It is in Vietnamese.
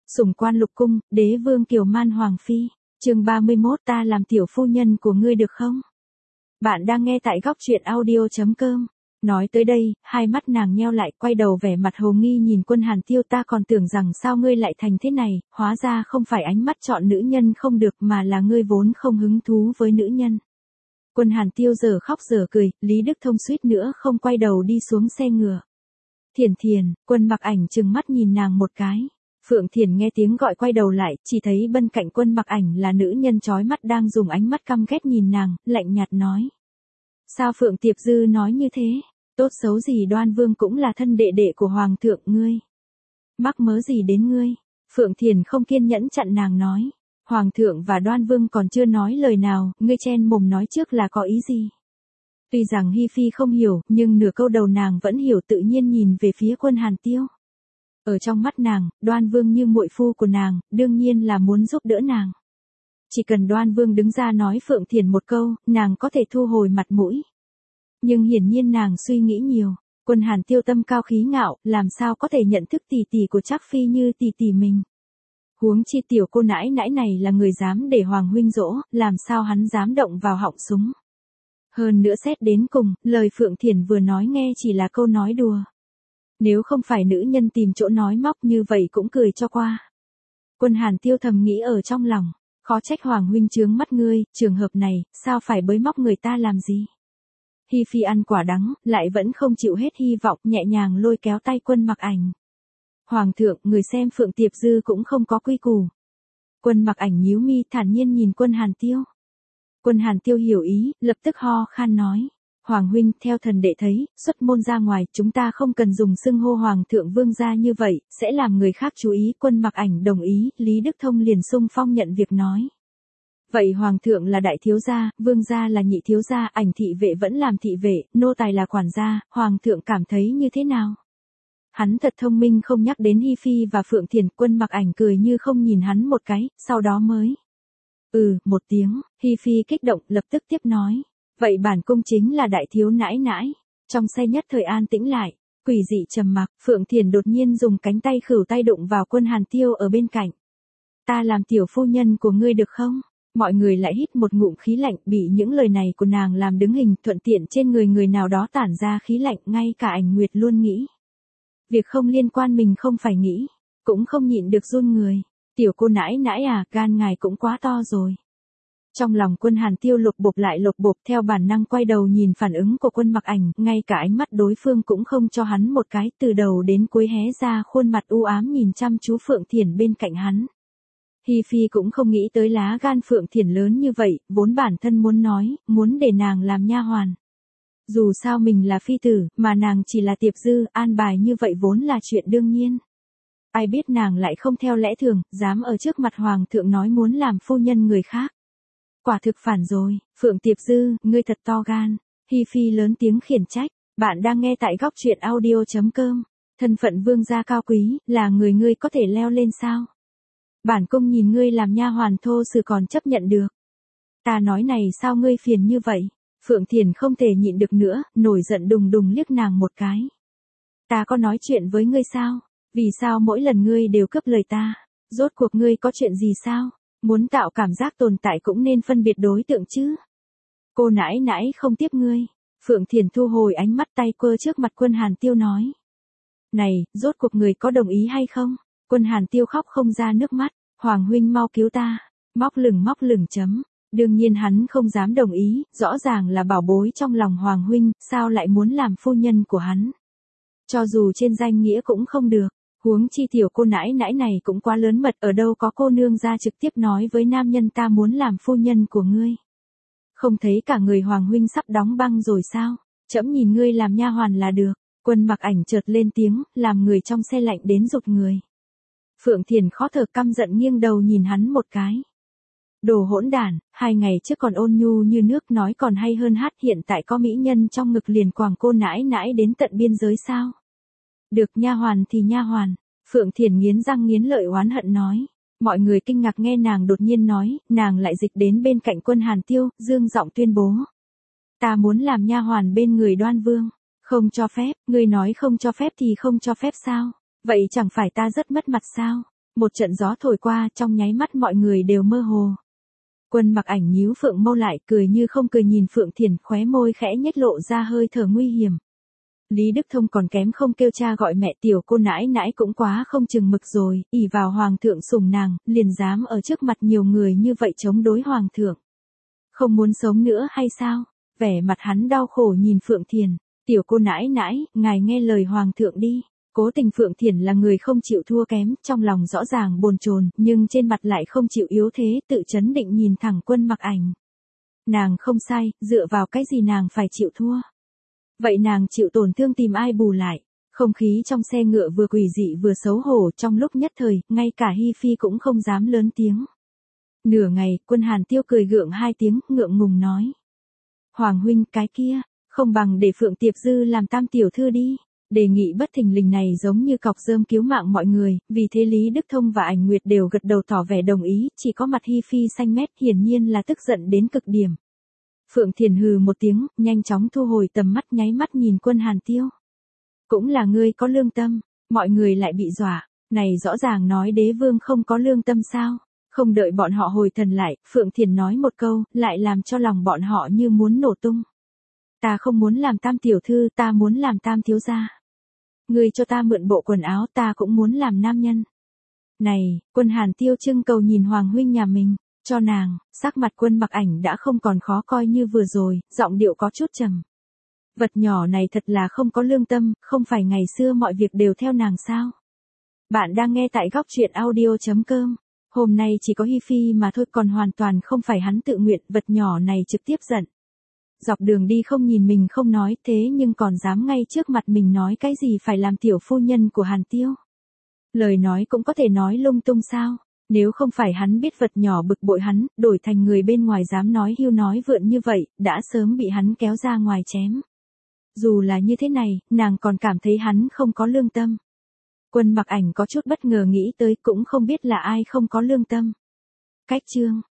Sủng quan lục cung, đế vương kiều man hoàng phi. Chương 31, ta làm tiểu phu nhân của ngươi được không? Bạn đang nghe tại góc truyện audio.com. Nói tới đây, hai mắt nàng nheo lại, quay đầu vẻ mặt hồ nghi nhìn Quân Hàn Tiêu, ta còn tưởng rằng sao ngươi lại thành thế này, hóa ra không phải ánh mắt chọn nữ nhân không được mà là ngươi vốn không hứng thú với nữ nhân. Quân Hàn Tiêu giờ khóc giờ cười, Lý Đức Thông suýt nữa không quay đầu đi xuống xe ngựa. Thiển Thiển, Quân Mặc Ảnh trừng mắt nhìn nàng một cái. Phượng Thiển nghe tiếng gọi quay đầu lại, chỉ thấy bên cạnh Quân Mặc Ảnh là nữ nhân chói mắt đang dùng ánh mắt căm ghét nhìn nàng, lạnh nhạt nói. Sao Phượng Tiệp Dư nói như thế? Tốt xấu gì Đoan Vương cũng là thân đệ đệ của Hoàng thượng ngươi. Mắc mớ gì đến ngươi? Phượng Thiển không kiên nhẫn chặn nàng nói. Hoàng thượng và Đoan Vương còn chưa nói lời nào, ngươi chen mồm nói trước là có ý gì? Tuy rằng Hi Phi không hiểu, nhưng nửa câu đầu nàng vẫn hiểu, tự nhiên nhìn về phía Quân Hàn Tiêu. Ở trong mắt nàng, Đoan Vương như muội phu của nàng, đương nhiên là muốn giúp đỡ nàng. Chỉ cần Đoan Vương đứng ra nói Phượng Thiển một câu, nàng có thể thu hồi mặt mũi. Nhưng hiển nhiên nàng suy nghĩ nhiều, Quân Hàn Tiêu tâm cao khí ngạo, làm sao có thể nhận thức tỷ tỷ của Trác Phi như tỷ tỷ mình. Huống chi tiểu cô nãi nãi này là người dám để Hoàng huynh dỗ, làm sao hắn dám động vào họng súng. Hơn nữa xét đến cùng, lời Phượng Thiển vừa nói nghe chỉ là câu nói đùa. Nếu không phải nữ nhân tìm chỗ nói móc như vậy cũng cười cho qua. Quân Hàn Tiêu thầm nghĩ ở trong lòng, khó trách Hoàng huynh chướng mắt ngươi, trường hợp này, sao phải bới móc người ta làm gì. Hi Phi ăn quả đắng, lại vẫn không chịu hết hy vọng, nhẹ nhàng lôi kéo tay Quân Mặc Ảnh. Hoàng thượng, người xem Phượng Tiệp Dư cũng không có quy củ. Quân Mặc Ảnh nhíu mi thản nhiên nhìn Quân Hàn Tiêu. Quân Hàn Tiêu hiểu ý, lập tức ho khan nói. Hoàng huynh, theo thần đệ thấy, xuất môn ra ngoài, chúng ta không cần dùng xưng hô Hoàng thượng vương gia như vậy, sẽ làm người khác chú ý. Quân Mặc Ảnh đồng ý, Lý Đức Thông liền xung phong nhận việc nói. Vậy Hoàng thượng là đại thiếu gia, vương gia là nhị thiếu gia, Ảnh thị vệ vẫn làm thị vệ, nô tài là quản gia, Hoàng thượng cảm thấy như thế nào? Hắn thật thông minh không nhắc đến Hi Phi và Phượng Thiển. Quân Mặc Ảnh cười như không nhìn hắn một cái, sau đó mới. Một tiếng, Hi Phi kích động, lập tức tiếp nói. Vậy bản cung chính là đại thiếu nãi nãi. Trong xe nhất thời an tĩnh lại, quỷ dị trầm mặc, Phượng Thiển đột nhiên dùng cánh tay khửu tay đụng vào Quân Hàn Tiêu ở bên cạnh. Ta làm tiểu phu nhân của ngươi được không? Mọi người lại hít một ngụm khí lạnh, bị những lời này của nàng làm đứng hình, thuận tiện trên người người nào đó tản ra khí lạnh, ngay cả Ảnh Nguyệt luôn nghĩ. Việc không liên quan mình không phải nghĩ, cũng không nhịn được run người. Tiểu cô nãi nãi à, gan ngài cũng quá to rồi. Trong lòng Quân Hàn Tiêu lục bộp theo bản năng quay đầu nhìn phản ứng của Quân Mặc Ảnh, ngay cả ánh mắt đối phương cũng không cho hắn một cái, từ đầu đến cuối hé ra khuôn mặt u ám nhìn chăm chú Phượng Thiển bên cạnh hắn. Hi Phi cũng không nghĩ tới lá gan Phượng Thiển lớn như vậy, vốn bản thân muốn nói, muốn để nàng làm nha hoàn. Dù sao mình là phi tử, mà nàng chỉ là Tiệp Dư, an bài như vậy vốn là chuyện đương nhiên. Ai biết nàng lại không theo lẽ thường, dám ở trước mặt Hoàng thượng nói muốn làm phu nhân người khác. Quả thực phản rồi, Phượng Tiệp Dư, ngươi thật to gan. Hi Phi lớn tiếng khiển trách, bạn đang nghe tại góc truyện audio.com. Thân phận vương gia cao quý, là người ngươi có thể leo lên sao? Bản cung nhìn ngươi làm nha hoàn thô sử còn chấp nhận được. Ta nói này sao ngươi phiền như vậy? Phượng Thiển không thể nhịn được nữa, nổi giận đùng đùng liếc nàng một cái. Ta có nói chuyện với ngươi sao? Vì sao mỗi lần ngươi đều cướp lời ta? Rốt cuộc ngươi có chuyện gì sao? Muốn tạo cảm giác tồn tại cũng nên phân biệt đối tượng chứ. Cô nãi nãi không tiếp ngươi. Phượng Thiển thu hồi ánh mắt, tay quơ trước mặt Quân Hàn Tiêu nói. Này, rốt cuộc người có đồng ý hay không? Quân Hàn Tiêu khóc không ra nước mắt. Hoàng huynh mau cứu ta. Móc lửng chấm. Đương nhiên hắn không dám đồng ý, rõ ràng là bảo bối trong lòng Hoàng huynh, sao lại muốn làm phu nhân của hắn. Cho dù trên danh nghĩa cũng không được. Huống chi tiểu cô nãi nãi này cũng quá lớn mật, ở đâu có cô nương ra trực tiếp nói với nam nhân ta muốn làm phu nhân của ngươi. Không thấy cả người Hoàng huynh sắp đóng băng rồi sao? Trẫm nhìn ngươi làm nha hoàn là được. Quân Mặc Ảnh chợt lên tiếng, làm người trong xe lạnh đến rụt người. Phượng Thiển khó thở căm giận nghiêng đầu nhìn hắn một cái. Đồ hỗn đản, 2 ngày trước còn ôn nhu như nước nói còn hay hơn hát, hiện tại có mỹ nhân trong ngực liền quàng cô nãi nãi đến tận biên giới sao? Được, nha hoàn thì nha hoàn. Phượng Thiển nghiến răng nghiến lợi oán hận nói. Mọi người kinh ngạc nghe nàng đột nhiên nói, nàng lại dịch đến bên cạnh Quân Hàn Tiêu, dương giọng tuyên bố. Ta muốn làm nha hoàn bên người Đoan Vương. Không cho phép, ngươi nói không cho phép thì không cho phép sao? Vậy chẳng phải ta rất mất mặt sao? Một trận gió thổi qua, trong nháy mắt mọi người đều mơ hồ. Quân Mặc Ảnh nhíu phượng mâu lại, cười như không cười nhìn Phượng Thiền, khóe môi khẽ nhếch lộ ra hơi thở nguy hiểm. Lý Đức Thông còn kém không kêu cha gọi mẹ, tiểu cô nãi nãi cũng quá không chừng mực rồi, ỷ vào hoàng thượng sủng nàng, liền dám ở trước mặt nhiều người như vậy chống đối hoàng thượng. Không muốn sống nữa hay sao? Vẻ mặt hắn đau khổ nhìn Phượng Thiền, tiểu cô nãi nãi, ngài nghe lời hoàng thượng đi. Cố Tình Phượng Thiền là người không chịu thua kém, trong lòng rõ ràng bồn chồn, nhưng trên mặt lại không chịu yếu thế, tự chấn định nhìn thẳng Quân Mặc Ảnh. Nàng không sai, dựa vào cái gì nàng phải chịu thua? Vậy nàng chịu tổn thương tìm ai bù lại? Không khí trong xe ngựa vừa quỷ dị vừa xấu hổ, trong lúc nhất thời, ngay cả Hi Phi cũng không dám lớn tiếng. Nửa ngày, Quân Hàn Tiêu cười gượng hai tiếng, ngượng ngùng nói. Hoàng huynh, cái kia, không bằng để Phượng Tiệp Dư làm tam tiểu thư đi. Đề nghị bất thình lình này giống như cọc rơm cứu mạng mọi người, vì thế Lý Đức Thông và Ảnh Nguyệt đều gật đầu tỏ vẻ đồng ý, chỉ có mặt Hi Phi xanh mét, hiển nhiên là tức giận đến cực điểm. Phượng Thiền hừ một tiếng, nhanh chóng thu hồi tầm mắt, nháy mắt nhìn Quân Hàn Tiêu. Cũng là ngươi có lương tâm, mọi người lại bị dọa, này rõ ràng nói đế vương không có lương tâm sao? Không đợi bọn họ hồi thần lại, Phượng Thiền nói một câu, lại làm cho lòng bọn họ như muốn nổ tung. Ta không muốn làm tam tiểu thư, ta muốn làm tam thiếu gia. Ngươi cho ta mượn bộ quần áo, ta cũng muốn làm nam nhân. Này, Quân Hàn Tiêu trưng cầu nhìn Hoàng huynh nhà mình, cho nàng. Sắc mặt Quân Mặc Ảnh đã không còn khó coi như vừa rồi, giọng điệu có chút trầm. Vật nhỏ này thật là không có lương tâm, không phải ngày xưa mọi việc đều theo nàng sao? Bạn đang nghe tại góc truyện audio.com. Hôm nay chỉ có Hi Phi mà thôi, còn hoàn toàn không phải hắn tự nguyện, vật nhỏ này trực tiếp giận. Dọc đường đi không nhìn mình không nói, thế nhưng còn dám ngay trước mặt mình nói cái gì phải làm tiểu phu nhân của Hàn Tiêu. Lời nói cũng có thể nói lung tung sao? Nếu không phải hắn biết vật nhỏ bực bội hắn, đổi thành người bên ngoài dám nói hưu nói vượn như vậy, đã sớm bị hắn kéo ra ngoài chém. Dù là như thế này, nàng còn cảm thấy hắn không có lương tâm. Quân Mặc Ảnh có chút bất ngờ nghĩ tới, cũng không biết là ai không có lương tâm. Cách chương